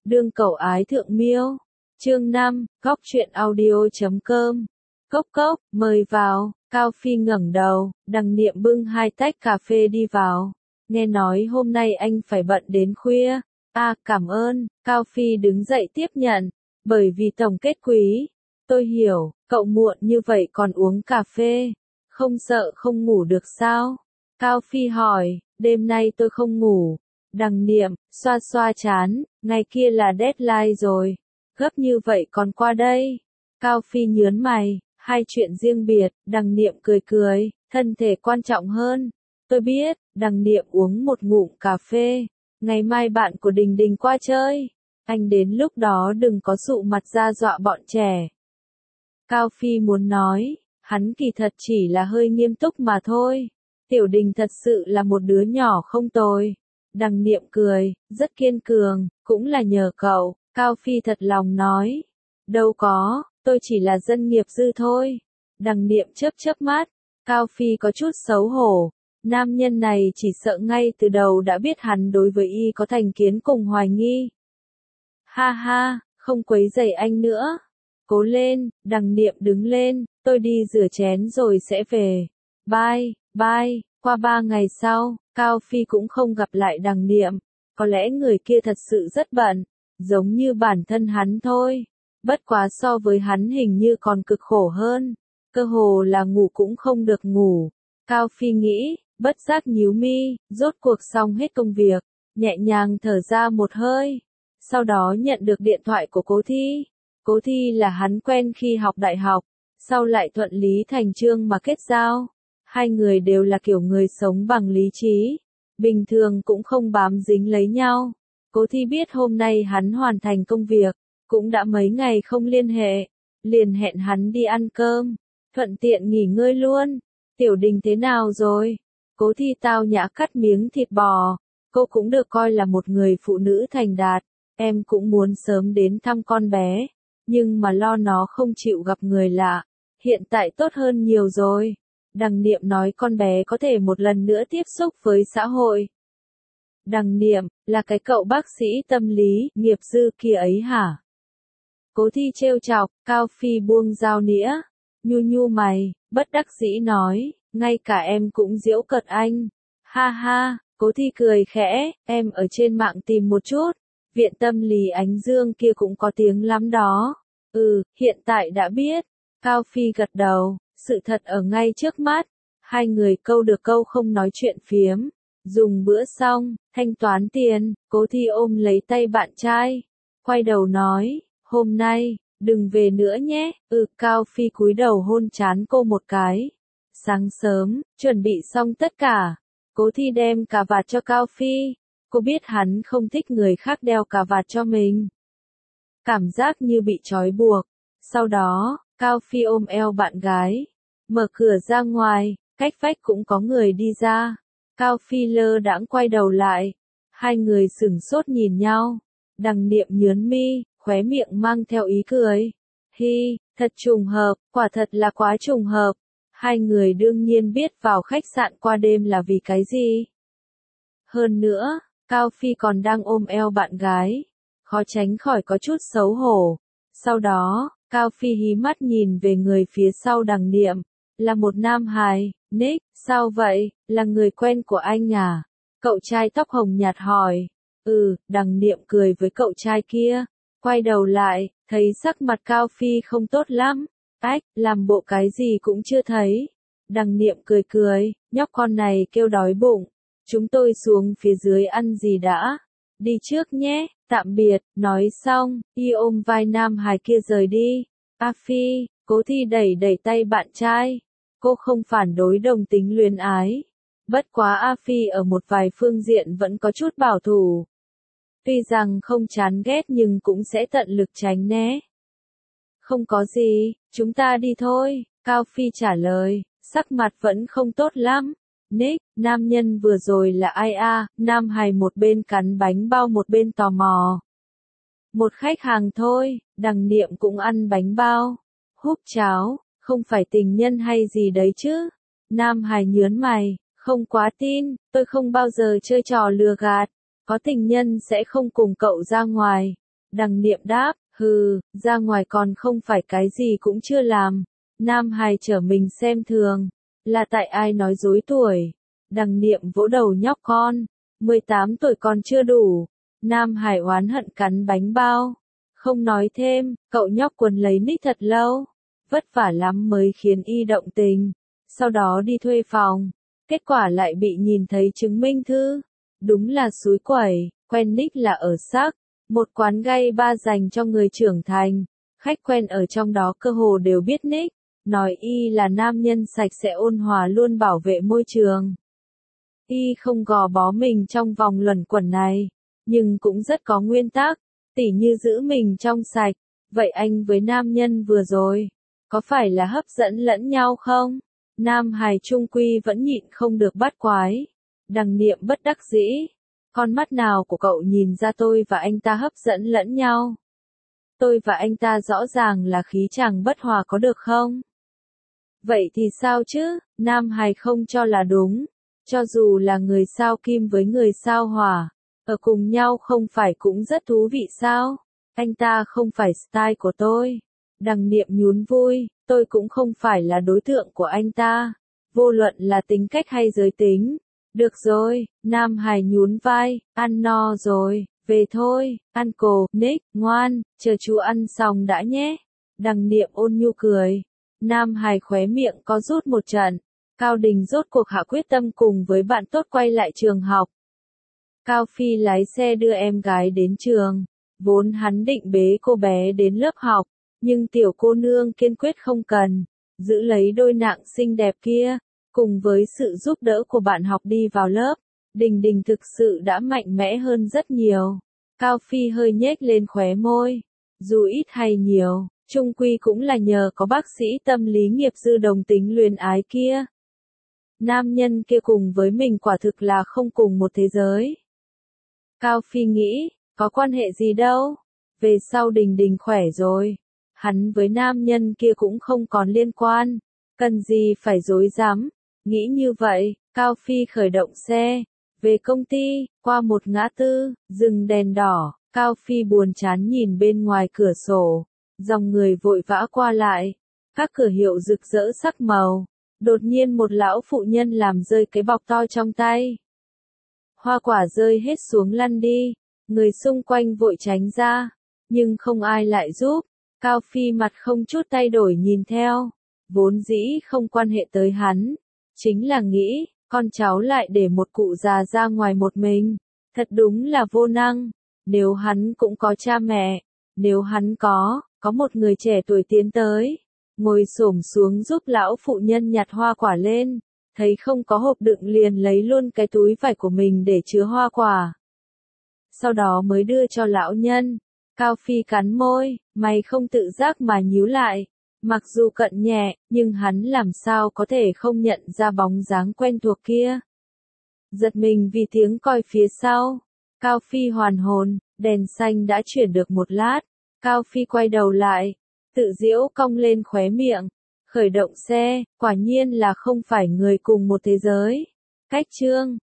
Đương cẩu ái thượng miêu. Chương 5, góc truyện audio.com. Cốc cốc, mời vào. Cao Phi ngẩng đầu, Đằng Niệm bưng 2 tách cà phê đi vào. Nghe nói hôm nay anh phải bận đến khuya. Cảm ơn. Cao Phi đứng dậy tiếp nhận. Bởi vì tổng kết quý. Tôi hiểu, cậu muộn như vậy còn uống cà phê. Không sợ không ngủ được sao? Cao Phi hỏi, đêm nay tôi không ngủ. Đằng Niệm, xoa xoa chán, ngày kia là deadline rồi. Gấp như vậy còn qua đây. Cao Phi nhớn mày, hai chuyện riêng biệt. Đằng Niệm cười cười, thân thể quan trọng hơn. Tôi biết. Đằng Niệm uống một ngụm cà phê. Ngày mai bạn của Đình Đình qua chơi. Anh đến lúc đó đừng có sụ mặt ra dọa bọn trẻ. Cao Phi muốn nói, hắn kỳ thật chỉ là hơi nghiêm túc mà thôi. Tiểu Đình thật sự là một đứa nhỏ không tồi. Đằng Niệm cười, rất kiên cường, cũng là nhờ cậu. Cao Phi thật lòng nói. Đâu có, tôi chỉ là dân nghiệp dư thôi. Đằng Niệm chớp mắt. Cao Phi có chút xấu hổ. Nam nhân này chỉ sợ ngay từ đầu đã biết hắn đối với y có thành kiến cùng hoài nghi. Ha ha, không quấy rầy anh nữa. Cố lên. Đằng Niệm đứng lên, tôi đi rửa chén rồi sẽ về. Bye. Qua 3 ngày sau, Cao Phi cũng không gặp lại Đằng Niệm. Có lẽ người kia thật sự rất bận, giống như bản thân hắn thôi. Bất quá so với hắn hình như còn cực khổ hơn. Cơ hồ là ngủ cũng không được ngủ. Cao Phi nghĩ, bất giác nhíu mi, rốt cuộc xong hết công việc, nhẹ nhàng thở ra một hơi. Sau đó nhận được điện thoại của Cố Thi. Cố Thi là hắn quen khi học đại học, sau lại thuận lý thành chương mà kết giao. Hai người đều là kiểu người sống bằng lý trí, bình thường cũng không bám dính lấy nhau. Cố Thi biết hôm nay hắn hoàn thành công việc, cũng đã mấy ngày không liên hệ, liền hẹn hắn đi ăn cơm, thuận tiện nghỉ ngơi luôn. Tiểu Đình thế nào rồi? Cố Thi tao nhã cắt miếng thịt bò, cô cũng được coi là một người phụ nữ thành đạt, em cũng muốn sớm đến thăm con bé, nhưng mà lo nó không chịu gặp người lạ. Hiện tại tốt hơn nhiều rồi. Đằng Niệm nói con bé có thể một lần nữa tiếp xúc với xã hội. Đằng Niệm, là cái cậu bác sĩ tâm lý, nghiệp dư kia ấy hả? Cố Thi trêu chọc. Cao Phi buông dao nĩa, nhu mày, bất đắc dĩ nói, ngay cả em cũng giễu cợt anh. Ha ha, Cố Thi cười khẽ, em ở trên mạng tìm một chút, viện tâm lý Ánh Dương kia cũng có tiếng lắm đó. Hiện tại đã biết. Cao Phi gật đầu, sự thật ở ngay trước mắt. Hai người câu được câu không nói chuyện phiếm. Dùng bữa xong, thanh toán tiền, Cố Thi ôm lấy tay bạn trai, quay đầu nói, hôm nay, đừng về nữa nhé. Cao Phi cúi đầu hôn trán cô một cái. Sáng sớm, chuẩn bị xong tất cả. Cố Thi đem cà vạt cho Cao Phi. Cô biết hắn không thích người khác đeo cà vạt cho mình. Cảm giác như bị trói buộc. Sau đó, Cao Phi ôm eo bạn gái, mở cửa ra ngoài, cách vách cũng có người đi ra. Cao Phi lơ đãng quay đầu lại. Hai người sửng sốt nhìn nhau. Đằng Niệm nhớn mi, khóe miệng mang theo ý cười. Hi, thật trùng hợp, quả thật là quá trùng hợp. Hai người đương nhiên biết vào khách sạn qua đêm là vì cái gì. Hơn nữa, Cao Phi còn đang ôm eo bạn gái, khó tránh khỏi có chút xấu hổ. Sau đó, Cao Phi hí mắt nhìn về người phía sau Đằng Niệm, là một nam hài. Nick, sao vậy, là người quen của anh à? Cậu trai tóc hồng nhạt hỏi. Đằng Niệm cười với cậu trai kia, quay đầu lại, thấy sắc mặt Cao Phi không tốt lắm. Làm bộ cái gì cũng chưa thấy. Đằng Niệm cười, nhóc con này kêu đói bụng. Chúng tôi xuống phía dưới ăn gì đã. Đi trước nhé, tạm biệt. Nói xong, y ôm vai nam hài kia rời đi. Phi, Cố Thi đẩy tay bạn trai. Cô không phản đối đồng tính luyến ái. Bất quá Phi ở một vài phương diện vẫn có chút bảo thủ. Tuy rằng không chán ghét nhưng cũng sẽ tận lực tránh né. Không có gì, chúng ta đi thôi. Cao Phi trả lời, sắc mặt vẫn không tốt lắm. Nick, nam nhân vừa rồi là ai a? Nam hài một bên cắn bánh bao một bên tò mò. Một khách hàng thôi. Đằng Niệm cũng ăn bánh bao, húp cháo, không phải tình nhân hay gì đấy chứ? Nam hài nhớn mày, không quá tin, tôi không bao giờ chơi trò lừa gạt, có tình nhân sẽ không cùng cậu ra ngoài. Đằng Niệm đáp, hừ, ra ngoài còn không phải cái gì cũng chưa làm. Nam Hải trở mình xem thường, là tại ai nói dối tuổi. Đằng Niệm vỗ đầu nhóc con, 18 tuổi còn chưa đủ. Nam Hải oán hận cắn bánh bao, không nói thêm, cậu nhóc quấn lấy Nick thật lâu, vất vả lắm mới khiến y động tình, sau đó đi thuê phòng, kết quả lại bị nhìn thấy chứng minh thư, đúng là xúi quẩy, quen Nick là ở sắc, một quán gay bar dành cho người trưởng thành, khách quen ở trong đó cơ hồ đều biết Nick, nói y là nam nhân sạch sẽ ôn hòa luôn bảo vệ môi trường. Y không gò bó mình trong vòng luẩn quẩn này, nhưng cũng rất có nguyên tắc, tỉ như giữ mình trong sạch. Vậy anh với nam nhân vừa rồi, có phải là hấp dẫn lẫn nhau không? Nam Hải trung quy vẫn nhịn không được bắt quái. Đằng Niệm bất đắc dĩ. Con mắt nào của cậu nhìn ra tôi và anh ta hấp dẫn lẫn nhau? Tôi và anh ta rõ ràng là khí chàng bất hòa có được không? Vậy thì sao chứ? Nam Hải không cho là đúng. Cho dù là người sao kim với người sao hỏa, ở cùng nhau không phải cũng rất thú vị sao? Anh ta không phải style của tôi. Đằng Niệm nhún vui, tôi cũng không phải là đối tượng của anh ta. Vô luận là tính cách hay giới tính. Được rồi, Nam Hải nhún vai, ăn no rồi, về thôi, ăn cồ, Nick, ngoan, chờ chú ăn xong đã nhé. Đằng Niệm ôn nhu cười. Nam Hải khóe miệng có rút một trận. Cao Đình rốt cuộc hạ quyết tâm cùng với bạn tốt quay lại trường học. Cao Phi lái xe đưa em gái đến trường. Vốn hắn định bế cô bé đến lớp học, nhưng tiểu cô nương kiên quyết không cần, giữ lấy đôi nạng xinh đẹp kia, cùng với sự giúp đỡ của bạn học đi vào lớp, Đình Đình thực sự đã mạnh mẽ hơn rất nhiều. Cao Phi hơi nhếch lên khóe môi, dù ít hay nhiều, chung quy cũng là nhờ có bác sĩ tâm lý nghiệp dư đồng tính luyến ái kia. Nam nhân kia cùng với mình quả thực là không cùng một thế giới. Cao Phi nghĩ, có quan hệ gì đâu, về sau Đình Đình khỏe rồi, hắn với nam nhân kia cũng không còn liên quan, cần gì phải dối dám, nghĩ như vậy, Cao Phi khởi động xe, về công ty, qua một ngã tư, dừng đèn đỏ, Cao Phi buồn chán nhìn bên ngoài cửa sổ, dòng người vội vã qua lại, các cửa hiệu rực rỡ sắc màu, đột nhiên một lão phụ nhân làm rơi cái bọc to trong tay. Hoa quả rơi hết xuống lăn đi, người xung quanh vội tránh ra, nhưng không ai lại giúp. Cao Phi mặt không chút thay đổi nhìn theo, vốn dĩ không quan hệ tới hắn, chính là nghĩ, con cháu lại để một cụ già ra ngoài một mình, thật đúng là vô năng, nếu hắn cũng có cha mẹ, nếu hắn có một người trẻ tuổi tiến tới, ngồi xổm xuống giúp lão phụ nhân nhặt hoa quả lên. Thấy không có hộp đựng liền lấy luôn cái túi vải của mình để chứa hoa quả. Sau đó mới đưa cho lão nhân. Cao Phi cắn môi, mày không tự giác mà nhíu lại. Mặc dù cận nhẹ, nhưng hắn làm sao có thể không nhận ra bóng dáng quen thuộc kia. Giật mình vì tiếng còi phía sau. Cao Phi hoàn hồn, đèn xanh đã chuyển được một lát. Cao Phi quay đầu lại, tự giễu cong lên khóe miệng. Khởi động xe, quả nhiên là không phải người cùng một thế giới. Cách chương